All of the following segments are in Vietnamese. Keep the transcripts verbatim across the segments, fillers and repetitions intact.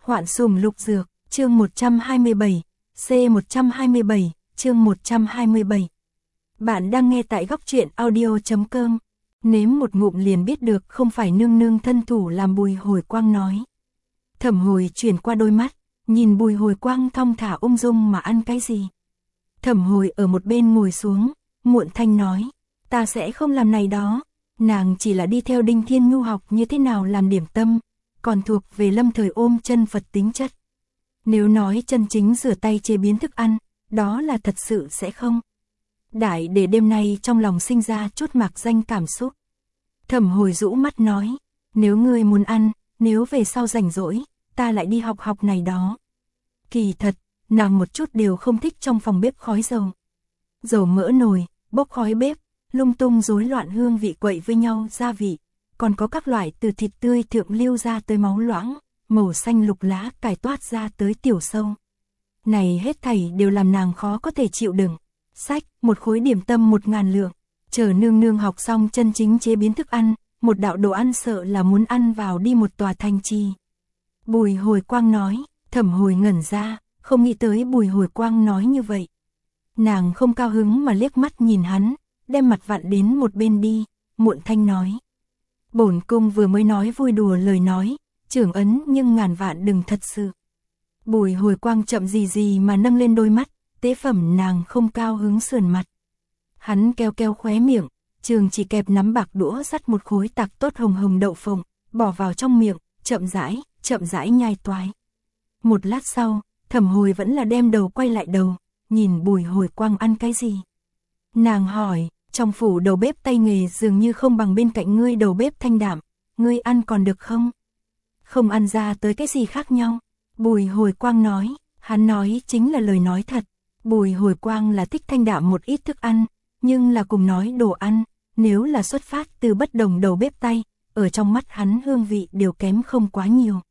Hoạn sùng lục dược, chương một trăm hai mươi bảy, C một trăm hai mươi bảy, chương một trăm hai mươi bảy. Bạn đang nghe tại góc truyện audio.com. Nếm một ngụm liền biết được không phải nương nương thân thủ làm. Bùi Hồi Quang nói. Thẩm Hồi chuyển qua đôi mắt, nhìn Bùi Hồi Quang thong thả ung dung mà ăn cái gì. Thẩm Hồi ở một bên ngồi xuống, muộn thanh nói, ta sẽ không làm này đó, nàng chỉ là đi theo Đinh Thiên Nhu học như thế nào làm điểm tâm, còn thuộc về lâm thời ôm chân Phật tính chất. Nếu nói chân chính rửa tay chế biến thức ăn, đó là thật sự sẽ không. Đại để đêm nay trong lòng sinh ra chút mạc danh cảm xúc. Thẩm Hồi rũ mắt nói, nếu ngươi muốn ăn, nếu về sau rảnh rỗi, ta lại đi học học này đó. Kỳ thật, nàng một chút đều không thích trong phòng bếp khói dầu. Dầu mỡ nồi, bốc khói bếp, lung tung rối loạn hương vị quậy với nhau gia vị, còn có các loại từ thịt tươi thượng lưu ra tới máu loãng, màu xanh lục lá cải toát ra tới tiểu sâu. Này hết thảy đều làm nàng khó có thể chịu đựng. Sách, một khối điểm tâm một ngàn lượng, chờ nương nương học xong chân chính chế biến thức ăn, một đạo đồ ăn sợ là muốn ăn vào đi một tòa thành trì. Bùi Hồi Quang nói, Thẩm Hồi ngẩn ra, không nghĩ tới Bùi Hồi Quang nói như vậy. Nàng không cao hứng mà liếc mắt nhìn hắn, đem mặt vặn đến một bên đi, muộn thanh nói. Bổn cung vừa mới nói vui đùa lời nói, trưởng ấn nhưng ngàn vạn đừng thật sự. Bùi Hồi Quang chậm gì gì mà nâng lên đôi mắt, tế phẩm nàng không cao hứng sườn mặt. Hắn keo keo khóe miệng, trường chỉ kẹp nắm bạc đũa dắt một khối tạc tốt hồng hồng đậu phộng, bỏ vào trong miệng, chậm rãi, chậm rãi nhai toái. Một lát sau, Thẩm Hồi vẫn là đem đầu quay lại đầu, nhìn Bùi Hồi Quang ăn cái gì. Nàng hỏi, trong phủ đầu bếp tay nghề dường như không bằng bên cạnh ngươi đầu bếp thanh đạm, ngươi ăn còn được không? Không ăn ra tới cái gì khác nhau. Bùi Hồi Quang nói, hắn nói chính là lời nói thật. Bùi Hồi Quang là thích thanh đạm một ít thức ăn, nhưng là cùng nói đồ ăn, nếu là xuất phát từ bất đồng đầu bếp tay, ở trong mắt hắn hương vị đều kém không quá nhiều.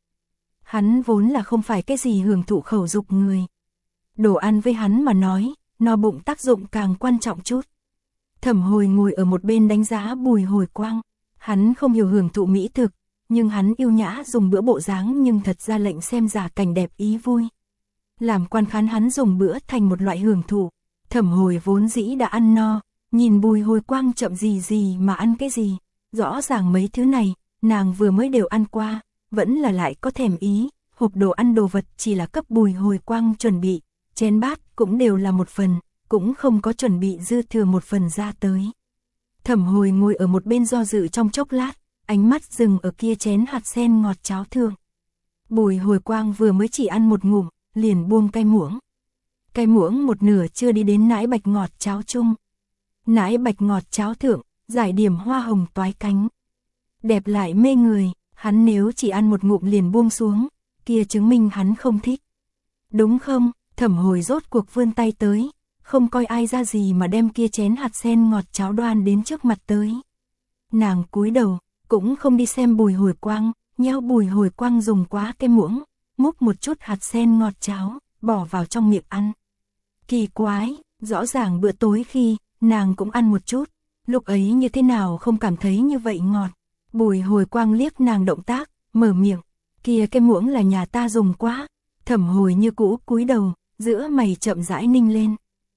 Hắn vốn là không phải cái gì hưởng thụ khẩu dục người. Đồ ăn với hắn mà nói, no bụng tác dụng càng quan trọng chút. Thẩm Hồi ngồi ở một bên đánh giá Bùi Hồi Quang, hắn không hiểu hưởng thụ mỹ thực, nhưng hắn yêu nhã dùng bữa bộ dáng nhưng thật ra lệnh xem giả cảnh đẹp ý vui. Làm quan khán hắn dùng bữa thành một loại hưởng thụ. Thẩm Hồi vốn dĩ đã ăn no, nhìn Bùi Hồi Quang chậm gì gì mà ăn cái gì, rõ ràng mấy thứ này, nàng vừa mới đều ăn qua, vẫn là lại có thèm ý, hộp đồ ăn đồ vật chỉ là cấp Bùi Hồi Quang chuẩn bị, chén bát cũng đều là một phần, cũng không có chuẩn bị dư thừa một phần ra tới. Thẩm Hồi ngồi ở một bên do dự trong chốc lát, ánh mắt dừng ở kia chén hạt sen ngọt cháo thượng. Bùi Hồi Quang vừa mới chỉ ăn một ngụm, liền buông cái muỗng. Cái muỗng một nửa chưa đi đến nãi bạch ngọt cháo chung. Nãi bạch ngọt cháo thượng, giải điểm hoa hồng toái cánh. Đẹp lại mê người, hắn nếu chỉ ăn một ngụm liền buông xuống, kia chứng minh hắn không thích. Đúng không? Thẩm Hồi rốt cuộc vươn tay tới, không coi ai ra gì mà đem kia chén hạt sen ngọt cháo đoan đến trước mặt tới. Nàng cúi đầu, cũng không đi xem Bùi Hồi Quang, nheo Bùi Hồi Quang dùng quá cái muỗng, múc một chút hạt sen ngọt cháo, bỏ vào trong miệng ăn. Kỳ quái, rõ ràng bữa tối khi, nàng cũng ăn một chút, lúc ấy như thế nào không cảm thấy như vậy ngọt. Bùi Hồi Quang liếc nàng động tác, mở miệng, kia cái muỗng là nhà ta dùng quá. Thẩm Hồi như cũ cúi đầu, giữa mày chậm rãi ninh lên.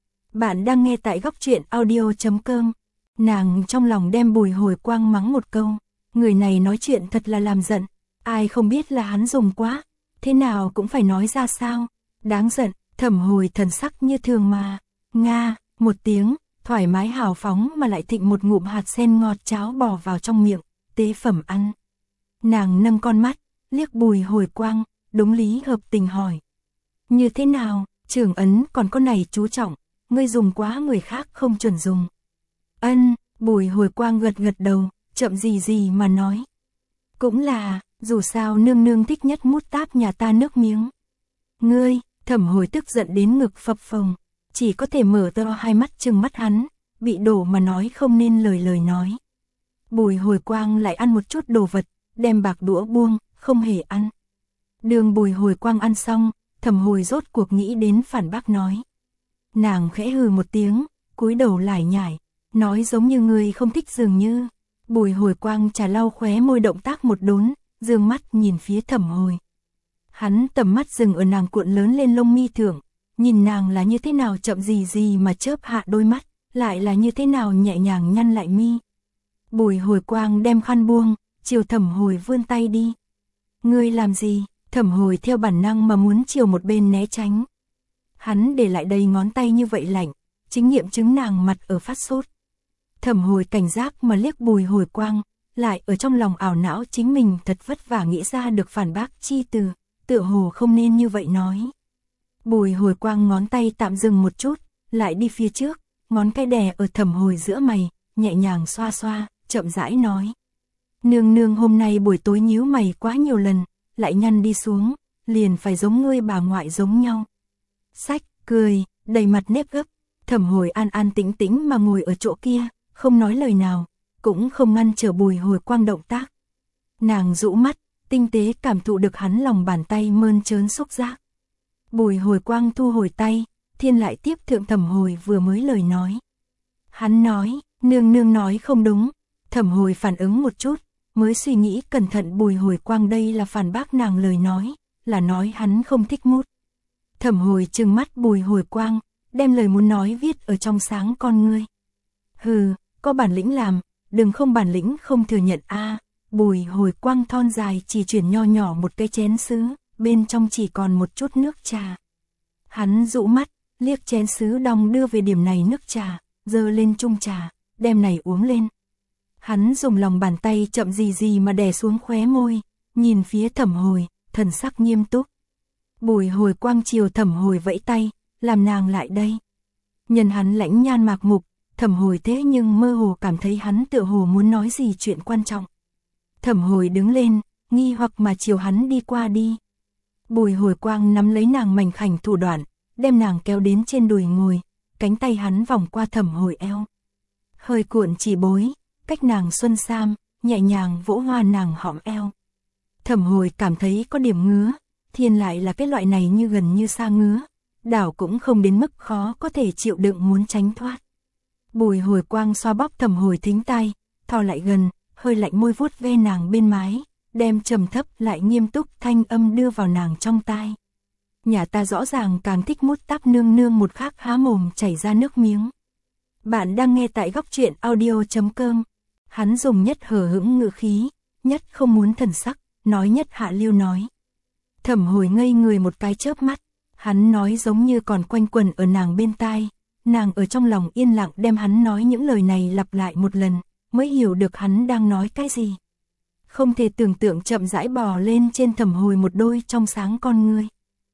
Bạn đang nghe tại góc truyện audio.com. Nàng trong lòng đem Bùi Hồi Quang mắng một câu, người này nói chuyện thật là làm giận, ai không biết là hắn dùng quá, thế nào cũng phải nói ra sao, đáng giận. Thẩm Hồi thần sắc như thường mà, nga, một tiếng, thoải mái hào phóng mà lại thịnh một ngụm hạt sen ngọt cháo bỏ vào trong miệng, tế phẩm ăn. Nàng nâng con mắt, liếc Bùi Hồi Quang, đúng lý hợp tình hỏi. Như thế nào, trưởng ấn còn có này chú trọng, ngươi dùng quá người khác không chuẩn dùng. Ân, Bùi Hồi Quang gật gật đầu, chậm gì gì mà nói. Cũng là, dù sao nương nương thích nhất mút táp nhà ta nước miếng. Ngươi, Thẩm Hồi tức giận đến ngực phập phồng, chỉ có thể mở to hai mắt trừng mắt hắn, bị đổ mà nói không nên lời lời nói. Bùi Hồi Quang lại ăn một chút đồ vật, đem bạc đũa buông, không hề ăn. Đường Bùi Hồi Quang ăn xong, Thẩm Hồi rốt cuộc nghĩ đến phản bác nói. Nàng khẽ hừ một tiếng, cúi đầu lải nhải, nói giống như người không thích dường như. Bùi Hồi Quang trà lau khóe môi động tác một đốn, dương mắt nhìn phía Thẩm Hồi. Hắn tầm mắt dừng ở nàng cuộn lớn lên lông mi thượng, nhìn nàng là như thế nào chậm gì gì mà chớp hạ đôi mắt, lại là như thế nào nhẹ nhàng nhăn lại mi. Bùi Hồi Quang đem khăn buông, chiều Thẩm Hồi vươn tay đi. Ngươi làm gì? Thẩm Hồi theo bản năng mà muốn chiều một bên né tránh. Hắn để lại đầy ngón tay như vậy lạnh, chính nghiệm chứng nàng mặt ở phát sốt. Thẩm Hồi cảnh giác mà liếc Bùi Hồi Quang, lại ở trong lòng ảo não chính mình thật vất vả nghĩ ra được phản bác chi từ, tựa hồ không nên như vậy nói. Bùi Hồi Quang ngón tay tạm dừng một chút, lại đi phía trước, ngón cái đè ở Thẩm Hồi giữa mày, nhẹ nhàng xoa xoa, chậm rãi nói. Nương nương hôm nay buổi tối nhíu mày quá nhiều lần, lại nhăn đi xuống, liền phải giống ngươi bà ngoại giống nhau. Sách, cười, đầy mặt nếp gấp, Thẩm Hồi an an tĩnh tĩnh mà ngồi ở chỗ kia, không nói lời nào, cũng không ngăn trở Bùi Hồi Quang động tác. Nàng rũ mắt, tinh tế cảm thụ được hắn lòng bàn tay mơn trớn xúc giác. Bùi Hồi Quang thu hồi tay, thiên lại tiếp thượng Thẩm Hồi vừa mới lời nói. Hắn nói, nương nương nói không đúng. Thẩm Hồi phản ứng một chút, mới suy nghĩ cẩn thận Bùi Hồi Quang đây là phản bác nàng lời nói, là nói hắn không thích mút. Thẩm Hồi trừng mắt Bùi Hồi Quang, đem lời muốn nói viết ở trong sáng con ngươi. Hừ, có bản lĩnh làm, đừng không bản lĩnh không thừa nhận a. Bùi Hồi Quang thon dài chỉ chuyển nho nhỏ một cái chén sứ, bên trong chỉ còn một chút nước trà. Hắn dụ mắt, liếc chén sứ đong đưa về điểm này nước trà, dơ lên chung trà, đem này uống lên. Hắn dùng lòng bàn tay chậm gì gì mà đè xuống khóe môi, nhìn phía Thẩm Hồi, thần sắc nghiêm túc. Bùi Hồi Quang chiều Thẩm Hồi vẫy tay, làm nàng lại đây. Nhân hắn lãnh nhan mạc mục, Thẩm Hồi thế nhưng mơ hồ cảm thấy hắn tựa hồ muốn nói gì chuyện quan trọng. Thẩm Hồi đứng lên, nghi hoặc mà chiều hắn đi qua đi. Bùi Hồi Quang nắm lấy nàng mảnh khảnh thủ đoạn, đem nàng kéo đến trên đùi ngồi, cánh tay hắn vòng qua Thẩm Hồi eo. Hơi cuộn chỉ bối, cách nàng xuân sam, nhẹ nhàng vỗ hoa nàng hõm eo. Thẩm Hồi cảm thấy có điểm ngứa, thiên lại là cái loại này như gần như xa ngứa, đảo cũng không đến mức khó có thể chịu đựng muốn tránh thoát. Bùi Hồi Quang xoa bóp Thẩm Hồi thính tai, thò lại gần, hơi lạnh môi vuốt ve nàng bên mái, đem trầm thấp lại nghiêm túc thanh âm đưa vào nàng trong tai. Nhà ta rõ ràng càng thích mút táp nương nương một khắc há mồm chảy ra nước miếng. Bạn đang nghe tại góc truyện audio chấm com. Hắn dùng nhất hờ hững ngữ khí, nhất không muốn thần sắc, nói nhất hạ lưu nói. Thẩm Hồi ngây người một cái chớp mắt, hắn nói giống như còn quanh quẩn ở nàng bên tai, nàng ở trong lòng yên lặng đem hắn nói những lời này lặp lại một lần, mới hiểu được hắn đang nói cái gì. Không thể tưởng tượng chậm rãi bò lên trên Thẩm Hồi một đôi trong sáng con ngươi.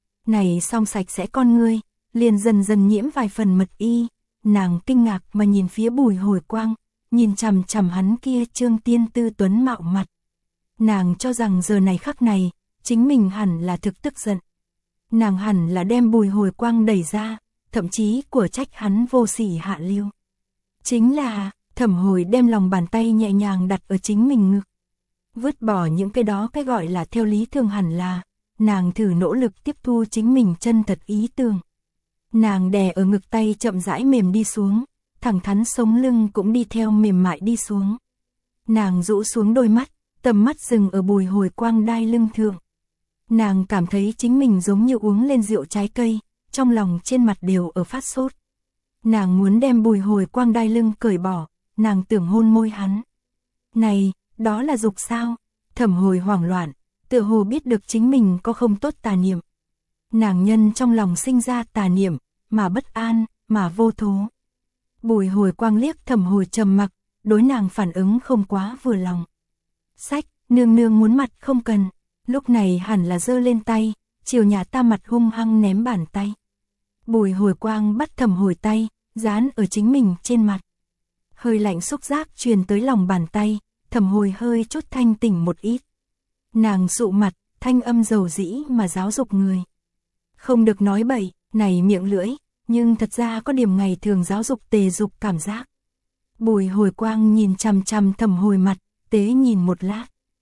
Này song sạch sẽ con ngươi, liền dần dần nhiễm vài phần mật y, nàng kinh ngạc mà nhìn phía Bùi Hồi Quang, nhìn chằm chằm hắn kia trương tiên tư tuấn mạo mặt. Nàng cho rằng giờ này khắc này, chính mình hẳn là thực tức giận. Nàng hẳn là đem Bùi Hồi Quang đẩy ra, thậm chí của trách hắn vô sỉ hạ lưu. Chính là, Thẩm Hồi đem lòng bàn tay nhẹ nhàng đặt ở chính mình ngực. Vứt bỏ những cái đó cái gọi là theo lý thường hẳn là, nàng thử nỗ lực tiếp thu chính mình chân thật ý tưởng. Nàng đè ở ngực tay chậm rãi mềm đi xuống, thẳng thắn sống lưng cũng đi theo mềm mại đi xuống. Nàng rũ xuống đôi mắt, tầm mắt dừng ở Bùi Hồi Quang đai lưng thượng. Nàng cảm thấy chính mình giống như uống lên rượu trái cây, trong lòng trên mặt đều ở phát sốt. Nàng muốn đem Bùi Hồi Quang đai lưng cởi bỏ, nàng tưởng hôn môi hắn. Này, đó là dục sao? Thẩm Hồi hoảng loạn, tựa hồ biết được chính mình có không tốt tà niệm. Nàng nhân trong lòng sinh ra tà niệm, mà bất an, mà vô thố. Bùi Hồi Quang liếc Thẩm Hồi trầm mặc, đối nàng phản ứng không quá vừa lòng. Sách, nương nương muốn mặt không cần, lúc này hẳn là giơ lên tay, chiều nhà ta mặt hung hăng ném bàn tay. Bùi Hồi Quang bắt Thẩm Hồi tay, dán ở chính mình trên mặt. Hơi lạnh xúc giác truyền tới lòng bàn tay, Thẩm Hồi hơi chút thanh tỉnh một ít. Nàng dụ mặt, thanh âm dầu dĩ mà giáo dục người. Không được nói bậy, này miệng lưỡi, nhưng thật ra có điểm ngày thường giáo dục tề dục cảm giác. Bùi Hồi Quang nhìn chằm chằm Thẩm Hồi mặt, tế nhìn một lát.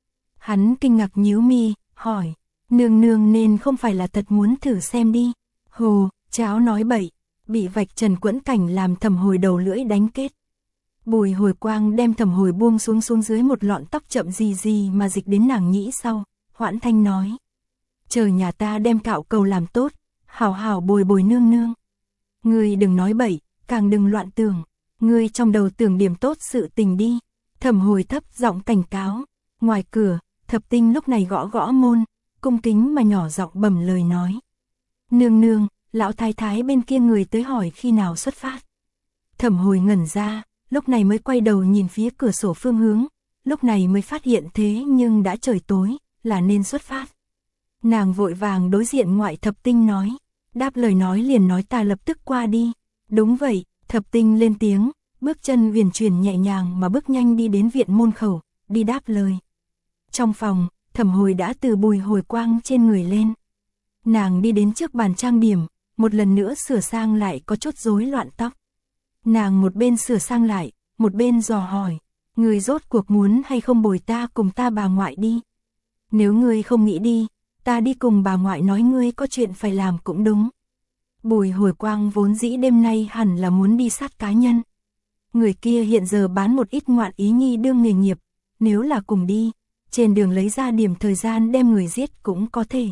Hắn kinh ngạc nhíu mi, hỏi, nương nương nên không phải là thật muốn thử xem đi. Hồ, cháu nói bậy, bị vạch trần quẫn cảnh làm Thẩm Hồi đầu lưỡi đánh kết. Bùi Hồi Quang đem Thẩm Hồi buông xuống xuống dưới một lọn tóc chậm gì gì mà dịch đến nàng nhĩ sau, hoãn thanh nói. chờ nhà ta đem cạo cầu làm tốt, hảo hảo bồi bồi nương nương. Ngươi đừng nói bậy, càng đừng loạn tưởng, ngươi trong đầu tưởng điểm tốt sự tình đi. Thẩm Hồi thấp giọng cảnh cáo. Ngoài cửa, Thập Tinh lúc này gõ gõ môn, cung kính mà nhỏ giọng bẩm lời nói. Nương nương, lão thái thái bên kia người tới hỏi khi nào xuất phát. Thẩm Hồi ngẩn ra, lúc này mới quay đầu nhìn phía cửa sổ phương hướng, lúc này mới phát hiện thế nhưng đã trời tối, là nên xuất phát. Nàng vội vàng đối diện ngoại Thập Tinh nói, đáp lời nói liền nói ta lập tức qua đi. Đúng vậy, Thập Tinh lên tiếng, bước chân uyển chuyển nhẹ nhàng mà bước nhanh đi đến viện môn khẩu, đi đáp lời. Trong phòng, Thẩm Hồi đã từ Bùi Hồi Quang trên người lên. Nàng đi đến trước bàn trang điểm, một lần nữa sửa sang lại có chút rối loạn tóc. Nàng một bên sửa sang lại, một bên dò hỏi, người rốt cuộc muốn hay không bồi ta cùng ta bà ngoại đi. Nếu ngươi không nghĩ đi, ta đi cùng bà ngoại nói ngươi có chuyện phải làm cũng đúng. Bùi Hồi Quang vốn dĩ đêm nay hẳn là muốn đi sát cá nhân. Người kia hiện giờ bán một ít ngoạn ý nhi đương nghề nghiệp, nếu là cùng đi, trên đường lấy ra điểm thời gian đem người giết cũng có thể.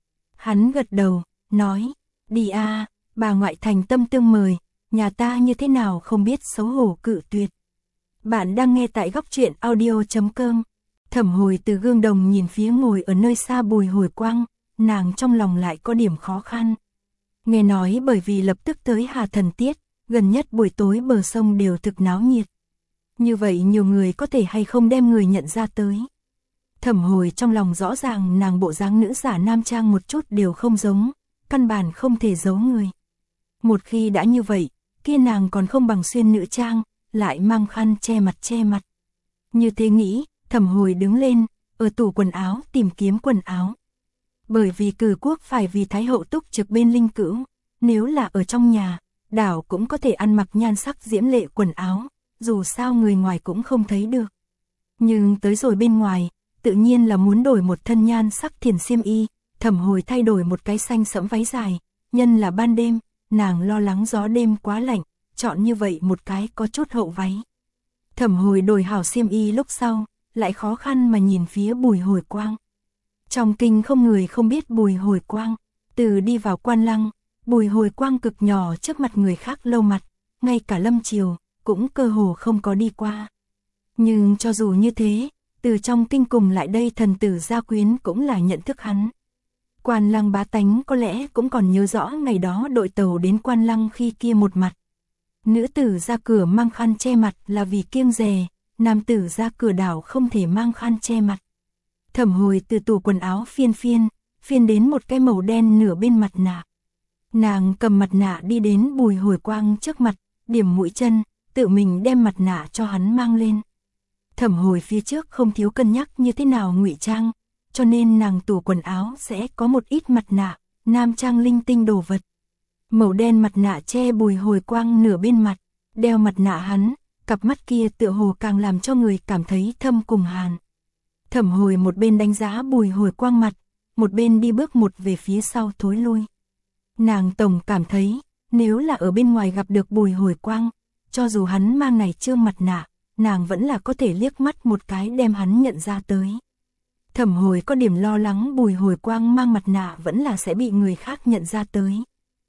Hắn gật đầu, nói, đi a, bà ngoại thành tâm tương mời, nhà ta như thế nào không biết xấu hổ cự tuyệt. Bạn đang nghe tại góc truyện audio chấm com. Thẩm Hồi từ gương đồng nhìn phía ngồi ở nơi xa Bùi Hồi Quang, nàng trong lòng lại có điểm khó khăn. Nghe nói bởi vì lập tức tới Hà Thần Tiết, gần nhất buổi tối bờ sông đều thực náo nhiệt. Như vậy nhiều người có thể hay không đem người nhận ra tới. Thẩm Hồi trong lòng rõ ràng nàng bộ dáng nữ giả nam trang một chút đều không giống, căn bản không thể giấu người. Một khi đã như vậy, kia nàng còn không bằng xuyên nữ trang, lại mang khăn che mặt che mặt. Như thế nghĩ, Thẩm Hồi đứng lên, ở tủ quần áo tìm kiếm quần áo. Bởi vì cử quốc phải vì Thái hậu túc trực bên linh cữu, nếu là ở trong nhà, đảo cũng có thể ăn mặc nhan sắc diễm lệ quần áo, dù sao người ngoài cũng không thấy được. Nhưng tới rồi bên ngoài, tự nhiên là muốn đổi một thân nhan sắc thiền xiêm y. Thẩm Hồi thay đổi một cái xanh sẫm váy dài, nhân là ban đêm, nàng lo lắng gió đêm quá lạnh, chọn như vậy một cái có chút hậu váy. Thẩm Hồi đổi hảo xiêm y lúc sau, lại khó khăn mà nhìn phía Bùi Hồi Quang. Trong kinh không người không biết Bùi Hồi Quang, từ đi vào Quan Lăng, Bùi Hồi Quang cực nhỏ trước mặt người khác lâu mặt, ngay cả Lâm Triều cũng cơ hồ không có đi qua. Nhưng cho dù như thế, từ trong kinh cùng lại đây thần tử gia quyến cũng là nhận thức hắn. Quan Lăng bá tánh có lẽ cũng còn nhớ rõ ngày đó đội tàu đến Quan Lăng khi kia một mặt. Nữ tử ra cửa mang khăn che mặt là vì kiêng dè, nam tử ra cửa đảo không thể mang khăn che mặt. Thẩm Hồi từ tủ quần áo phiên phiên, phiên đến một cái màu đen nửa bên mặt nạ. Nàng cầm mặt nạ đi đến Bùi Hồi Quang trước mặt, điểm mũi chân, tự mình đem mặt nạ cho hắn mang lên. Thẩm Hồi phía trước không thiếu cân nhắc như thế nào ngụy trang, cho nên nàng tủ quần áo sẽ có một ít mặt nạ, nam trang linh tinh đồ vật. Màu đen mặt nạ che Bùi Hồi Quang nửa bên mặt, đeo mặt nạ hắn, cặp mắt kia tựa hồ càng làm cho người cảm thấy thâm cùng hàn. Thẩm Hồi một bên đánh giá Bùi Hồi Quang mặt, một bên đi bước một về phía sau thối lui. Nàng tổng cảm thấy, nếu là ở bên ngoài gặp được Bùi Hồi Quang, cho dù hắn mang này trương mặt nạ, nàng vẫn là có thể liếc mắt một cái đem hắn nhận ra tới. Thẩm Hồi có điểm lo lắng Bùi Hồi Quang mang mặt nạ vẫn là sẽ bị người khác nhận ra tới.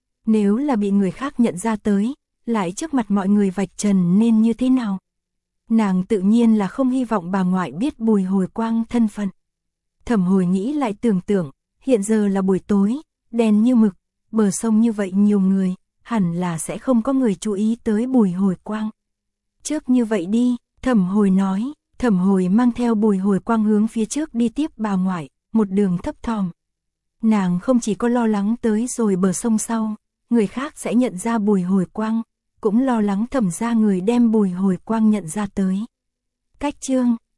Nếu là bị người khác nhận ra tới, lại trước mặt mọi người vạch trần nên như thế nào? Nàng tự nhiên là không hy vọng bà ngoại biết Bùi Hồi Quang thân phận. Thẩm Hồi nghĩ lại tưởng tượng, hiện giờ là buổi tối, đèn như mực, bờ sông như vậy nhiều người, hẳn là sẽ không có người chú ý tới Bùi Hồi Quang. Trước như vậy đi, Thẩm Hồi nói, Thẩm Hồi mang theo Bùi Hồi Quang hướng phía trước đi tiếp bà ngoại, một đường thấp thỏm. Nàng không chỉ có lo lắng tới rồi bờ sông sau, người khác sẽ nhận ra Bùi Hồi Quang, cũng lo lắng Thẩm gia người đem Bùi Hồi Quang nhận ra tới. Cách chương